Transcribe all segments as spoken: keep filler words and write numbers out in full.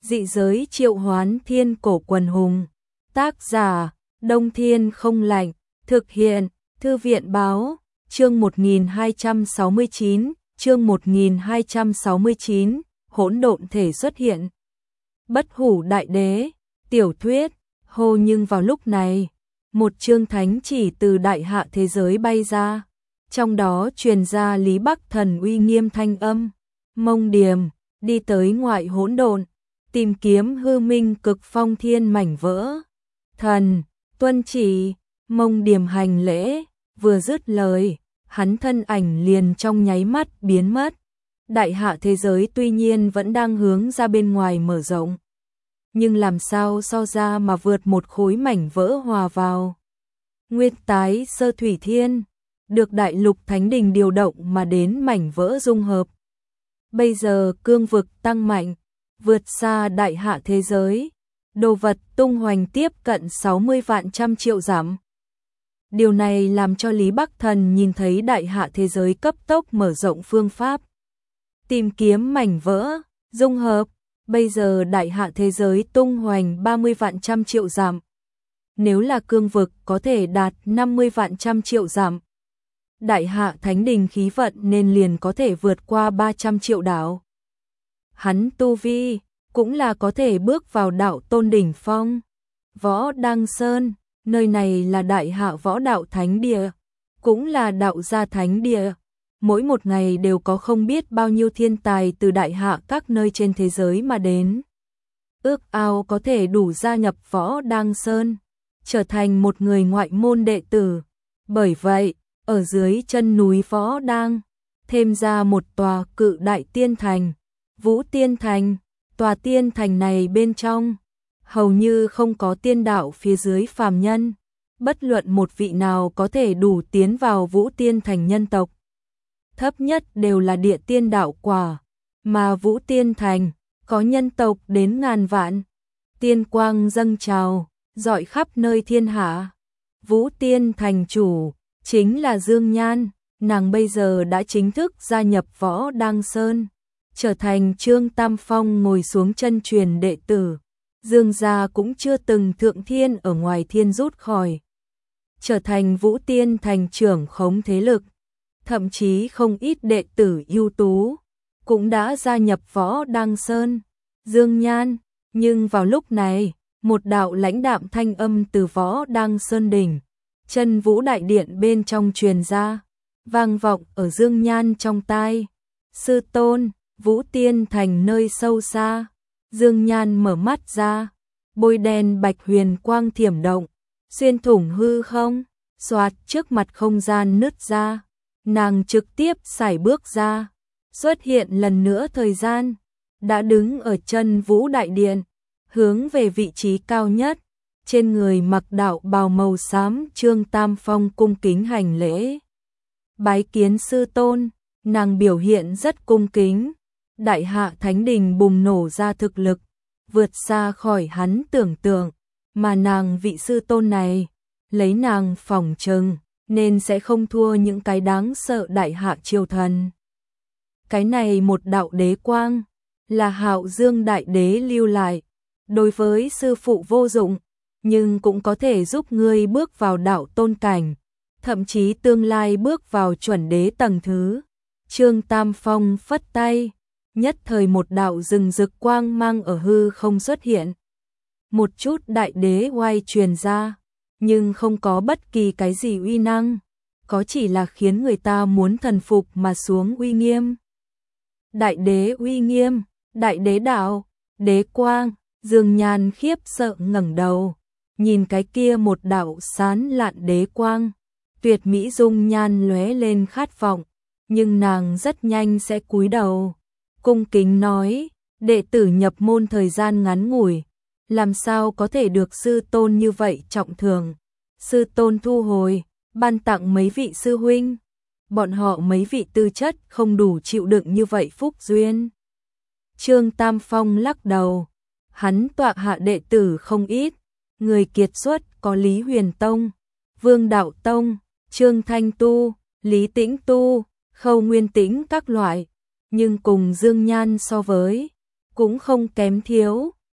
Dị giới triệu hoán thiên cổ quần hùng. Tác giả, Đông Thiên không lạnh. Thực hiện, Thư viện báo. Chương một nghìn hai trăm sáu mươi chín, chương một nghìn hai trăm sáu mươi chín, hỗn độn thể xuất hiện. Bất hủ đại đế, tiểu thuyết, hô nhưng vào lúc này, một chương thánh chỉ từ đại hạ thế giới bay ra, trong đó truyền ra Lý Bắc Thần uy nghiêm thanh âm, Mông Điềm, đi tới ngoại hỗn độn, tìm kiếm hư minh cực phong thiên mảnh vỡ. Thần, tuân chỉ, Mông Điềm hành lễ, vừa dứt lời, hắn thân ảnh liền trong nháy mắt biến mất. Đại hạ thế giới tuy nhiên vẫn đang hướng ra bên ngoài mở rộng, nhưng làm sao so ra mà vượt một khối mảnh vỡ hòa vào. Nguyên tái sơ thủy thiên, được đại lục thánh đình điều động mà đến mảnh vỡ dung hợp. Bây giờ cương vực tăng mạnh, vượt xa đại hạ thế giới, đồ vật tung hoành tiếp cận sáu mươi vạn trăm triệu dặm. Điều này làm cho Lý Bắc Thần nhìn thấy đại hạ thế giới cấp tốc mở rộng phương pháp. Tìm kiếm mảnh vỡ, dung hợp, bây giờ đại hạ thế giới tung hoành ba mươi vạn trăm triệu dặm. Nếu là cương vực có thể đạt năm mươi vạn trăm triệu dặm. Đại hạ thánh đình khí vận nên liền có thể vượt qua ba trăm triệu đảo. Hắn tu vi, cũng là có thể bước vào đạo tôn đỉnh phong. Võ Đăng Sơn, nơi này là đại hạ võ đạo thánh địa, cũng là đạo gia thánh địa. Mỗi một ngày đều có không biết bao nhiêu thiên tài từ đại hạ các nơi trên thế giới mà đến. Ước ao có thể đủ gia nhập Võ Đăng Sơn, trở thành một người ngoại môn đệ tử. Bởi vậy, ở dưới chân núi Võ Đăng, thêm ra một tòa cự đại tiên thành, Vũ Tiên Thành. Tòa tiên thành này bên trong, hầu như không có tiên đạo phía dưới phàm nhân. Bất luận một vị nào có thể đủ tiến vào Vũ Tiên Thành nhân tộc. Thấp nhất đều là địa tiên đạo quả, mà Vũ Tiên Thành có nhân tộc đến ngàn vạn. Tiên quang dâng trào, rọi khắp nơi thiên hạ. Vũ Tiên Thành chủ chính là Dương Nhan, nàng bây giờ đã chính thức gia nhập Võ Đăng Sơn, trở thành Trương Tam Phong ngồi xuống chân truyền đệ tử. Dương gia cũng chưa từng thượng thiên ở ngoài thiên rút khỏi, trở thành Vũ Tiên Thành trưởng khống thế lực. Thậm chí không ít đệ tử ưu tú cũng đã gia nhập Võ Đăng Sơn. Dương Nhan, nhưng vào lúc này, một đạo lãnh đạm thanh âm từ Võ Đăng Sơn đỉnh, Chân Vũ đại điện bên trong truyền ra, vang vọng ở Dương Nhan trong tai. Sư tôn, Vũ Tiên Thành nơi sâu xa. Dương Nhan mở mắt ra, bôi đen bạch huyền quang thiểm động, xuyên thủng hư không, xoạt trước mặt không gian nứt ra. Nàng trực tiếp sải bước ra, xuất hiện lần nữa thời gian, đã đứng ở Chân Vũ đại điện, hướng về vị trí cao nhất, trên người mặc đạo bào màu xám. Trương Tam Phong cung kính hành lễ, bái kiến sư tôn. Nàng biểu hiện rất cung kính. Đại hạ thánh đình bùng nổ ra thực lực, vượt xa khỏi hắn tưởng tượng, mà nàng vị sư tôn này, lấy nàng phỏng chừng, nên sẽ không thua những cái đáng sợ đại hạ triều thần. Cái này một đạo đế quang, là Hạo Dương đại đế lưu lại, đối với sư phụ vô dụng, nhưng cũng có thể giúp ngươi bước vào đạo tôn cảnh, thậm chí tương lai bước vào chuẩn đế tầng thứ. Trương Tam Phong phất tay, nhất thời một đạo rừng rực quang mang ở hư không xuất hiện. Một chút đại đế oai truyền ra, nhưng không có bất kỳ cái gì uy năng, có chỉ là khiến người ta muốn thần phục mà xuống uy nghiêm. Đại đế uy nghiêm, đại đế đạo, đế quang. Dương Nhan khiếp sợ ngẩng đầu, nhìn cái kia một đạo sán lạn đế quang, tuyệt mỹ dung nhan lóe lên khát vọng, nhưng nàng rất nhanh sẽ cúi đầu, cung kính nói, đệ tử nhập môn thời gian ngắn ngủi, làm sao có thể được sư tôn như vậy trọng thưởng. Sư tôn thu hồi, ban tặng mấy vị sư huynh, bọn họ mấy vị tư chất không đủ chịu đựng như vậy phúc duyên. Trương Tam Phong lắc đầu, hắn tọa hạ đệ tử không ít, người kiệt xuất có Lý Huyền Tông, Vương Đạo Tông, Trương Thanh Tu, Lý Tĩnh Tu, Khâu Nguyên Tĩnh các loại, nhưng cùng Dương Nhan so với, cũng không kém thiếu.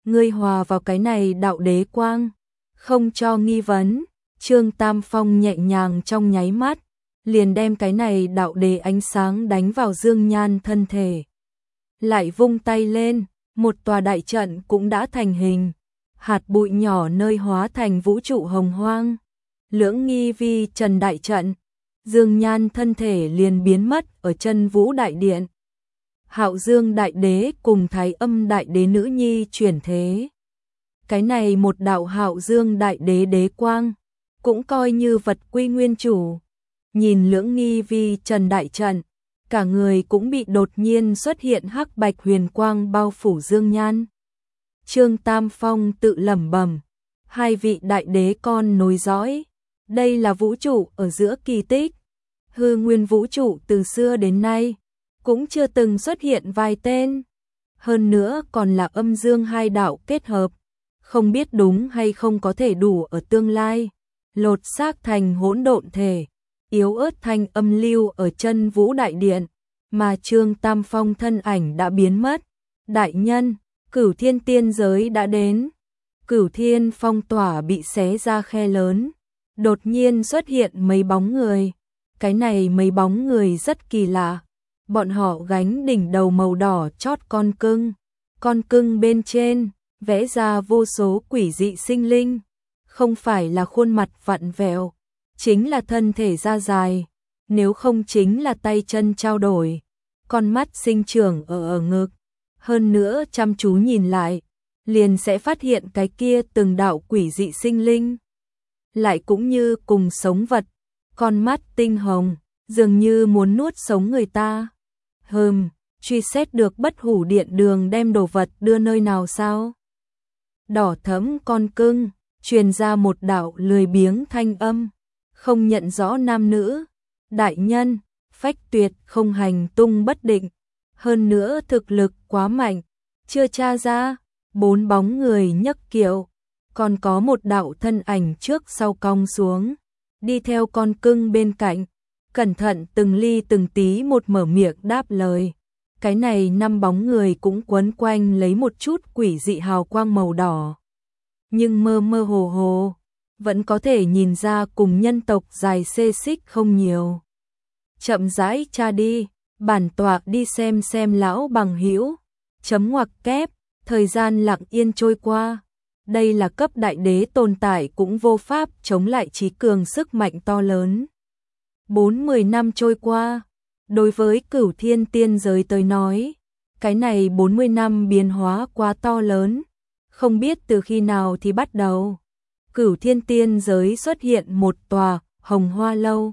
ngươi hòa vào cái này đạo đế quang, không cho nghi vấn. Trương Tam Phong nhẹ nhàng trong nháy mắt, liền đem cái này đạo đế ánh sáng đánh vào Dương Nhan thân thể. Lại vung tay lên, một tòa đại trận cũng đã thành hình, hạt bụi nhỏ nơi hóa thành vũ trụ hồng hoang. Lưỡng nghi vi trần đại trận, Dương Nhan thân thể liền biến mất ở chân vũ đại điện. Hạo Dương đại đế cùng Thái Âm đại đế nữ nhi chuyển thế. Cái này một đạo Hạo Dương đại đế đế quang, cũng coi như vật quy nguyên chủ. Nhìn lưỡng nghi vi trần đại trận, cả người cũng bị đột nhiên xuất hiện hắc bạch huyền quang bao phủ Dương Nhan. Trương Tam Phong tự lẩm bẩm, hai vị đại đế con nối dõi, đây là vũ trụ ở giữa kỳ tích. Hư nguyên vũ trụ từ xưa đến nay cũng chưa từng xuất hiện vài tên, hơn nữa còn là âm dương hai đạo kết hợp, không biết đúng hay không có thể đủ ở tương lai lột xác thành hỗn độn thể, yếu ớt thanh âm lưu ở chân vũ đại điện, mà Trương Tam Phong thân ảnh đã biến mất. Đại nhân, Cửu Thiên tiên giới đã đến. Cửu Thiên phong tỏa bị xé ra khe lớn, đột nhiên xuất hiện mấy bóng người. Cái này mấy bóng người rất kỳ lạ, bọn họ gánh đỉnh đầu màu đỏ chót con cưng, con cưng bên trên vẽ ra vô số quỷ dị sinh linh, không phải là khuôn mặt vặn vẹo, chính là thân thể da dài, nếu không chính là tay chân trao đổi, con mắt sinh trưởng ở ở ngực, hơn nữa chăm chú nhìn lại, liền sẽ phát hiện cái kia từng đạo quỷ dị sinh linh, lại cũng như cùng sống vật, con mắt tinh hồng, dường như muốn nuốt sống người ta. Hừm, truy xét được Bất Hủ Điện Đường đem đồ vật đưa nơi nào sao? Đỏ thẫm con cưng, truyền ra một đạo lười biếng thanh âm, không nhận rõ nam nữ. Đại nhân, phách tuyệt không hành tung bất định, hơn nữa thực lực quá mạnh, chưa tra ra. Bốn bóng người nhấc kiệu, còn có một đạo thân ảnh trước sau cong xuống, đi theo con cưng bên cạnh, cẩn thận từng ly từng tí một mở miệng đáp lời. Cái này năm bóng người cũng quấn quanh lấy một chút quỷ dị hào quang màu đỏ, nhưng mơ mơ hồ hồ, vẫn có thể nhìn ra cùng nhân tộc dài xê xích không nhiều. Chậm rãi tra đi, bản tọa đi xem xem lão bằng hữu. Chấm ngoặc kép, thời gian lặng yên trôi qua. Đây là cấp đại đế tồn tại cũng vô pháp chống lại trí cường sức mạnh to lớn. Bốn mươi năm trôi qua, đối với Cửu Thiên tiên giới tới nói, cái này bốn mươi năm biến hóa quá to lớn, không biết từ khi nào thì bắt đầu. Cửu Thiên tiên giới xuất hiện một tòa Hồng Hoa lâu.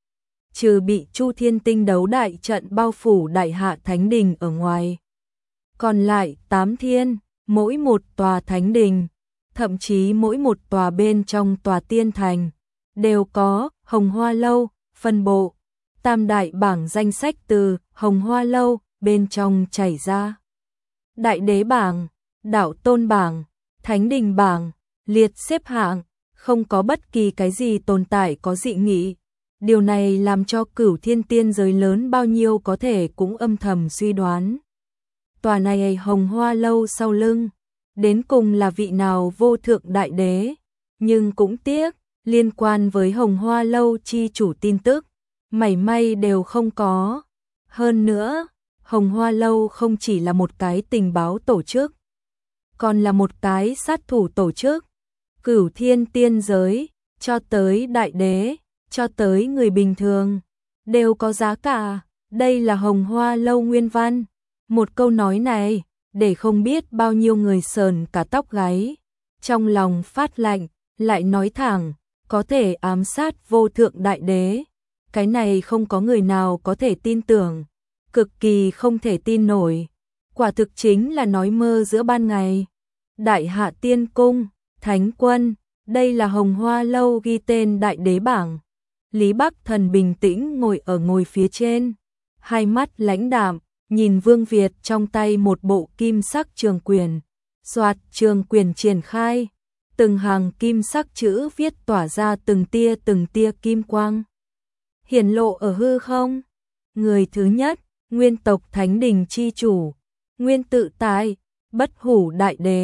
Trừ bị Chu Thiên tinh đấu đại trận bao phủ đại hạ thánh đình ở ngoài, còn lại tám thiên, mỗi một tòa thánh đình, thậm chí mỗi một tòa bên trong tòa tiên thành, đều có Hồng Hoa lâu phân bộ. Tam đại bảng danh sách từ Hồng Hoa lâu bên trong chảy ra. Đại đế bảng, đạo tôn bảng, thánh đình bảng, liệt xếp hạng, không có bất kỳ cái gì tồn tại có dị nghị. Điều này làm cho Cửu Thiên tiên giới lớn bao nhiêu có thể cũng âm thầm suy đoán. Tòa này Hồng Hoa lâu sau lưng, đến cùng là vị nào vô thượng đại đế, nhưng cũng tiếc, liên quan với Hồng Hoa lâu chi chủ tin tức, mảy may đều không có. Hơn nữa, Hồng Hoa lâu không chỉ là một cái tình báo tổ chức, còn là một cái sát thủ tổ chức. Cửu Thiên tiên giới, cho tới đại đế, cho tới người bình thường, đều có giá cả. Đây là Hồng Hoa lâu nguyên văn. Một câu nói này, để không biết bao nhiêu người sờn cả tóc gáy, trong lòng phát lạnh, lại nói thẳng, có thể ám sát vô thượng đại đế. Cái này không có người nào có thể tin tưởng, cực kỳ không thể tin nổi. Quả thực chính là nói mơ giữa ban ngày. Đại Hạ Tiên Cung, Thánh Quân, đây là Hồng Hoa lâu ghi tên đại đế bảng. Lý Bắc Thần bình tĩnh ngồi ở ngồi phía trên, hai mắt lãnh đạm, nhìn Vương Việt trong tay một bộ kim sắc trường quyền. Soạt trường quyền triển khai, từng hàng kim sắc chữ viết tỏa ra từng tia từng tia kim quang. Hiển lộ ở hư không. Người thứ nhất, nguyên tộc thánh đình chi chủ, nguyên tự tại, Bất Hủ đại đế.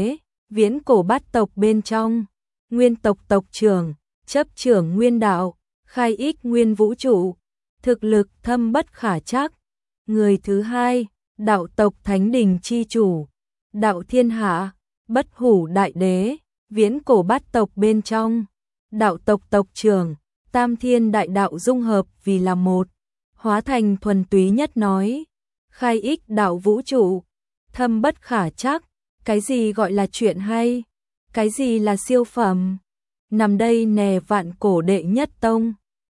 viễn cổ bát tộc bên trong, nguyên tộc tộc trưởng, chấp trưởng nguyên đạo, khai ích nguyên vũ trụ, thực lực thâm bất khả trắc. Người thứ hai, đạo tộc thánh đình chi chủ, đạo thiên hạ, bất hủ đại đế, viễn cổ bát tộc bên trong, đạo tộc tộc trưởng, tam thiên đại đạo dung hợp vì là một, hóa thành thuần túy nhất nói, khai ích đạo vũ trụ, thâm bất khả trắc. Cái gì gọi là chuyện hay? Cái gì là siêu phẩm? Nằm đây nè vạn cổ đệ nhất tông,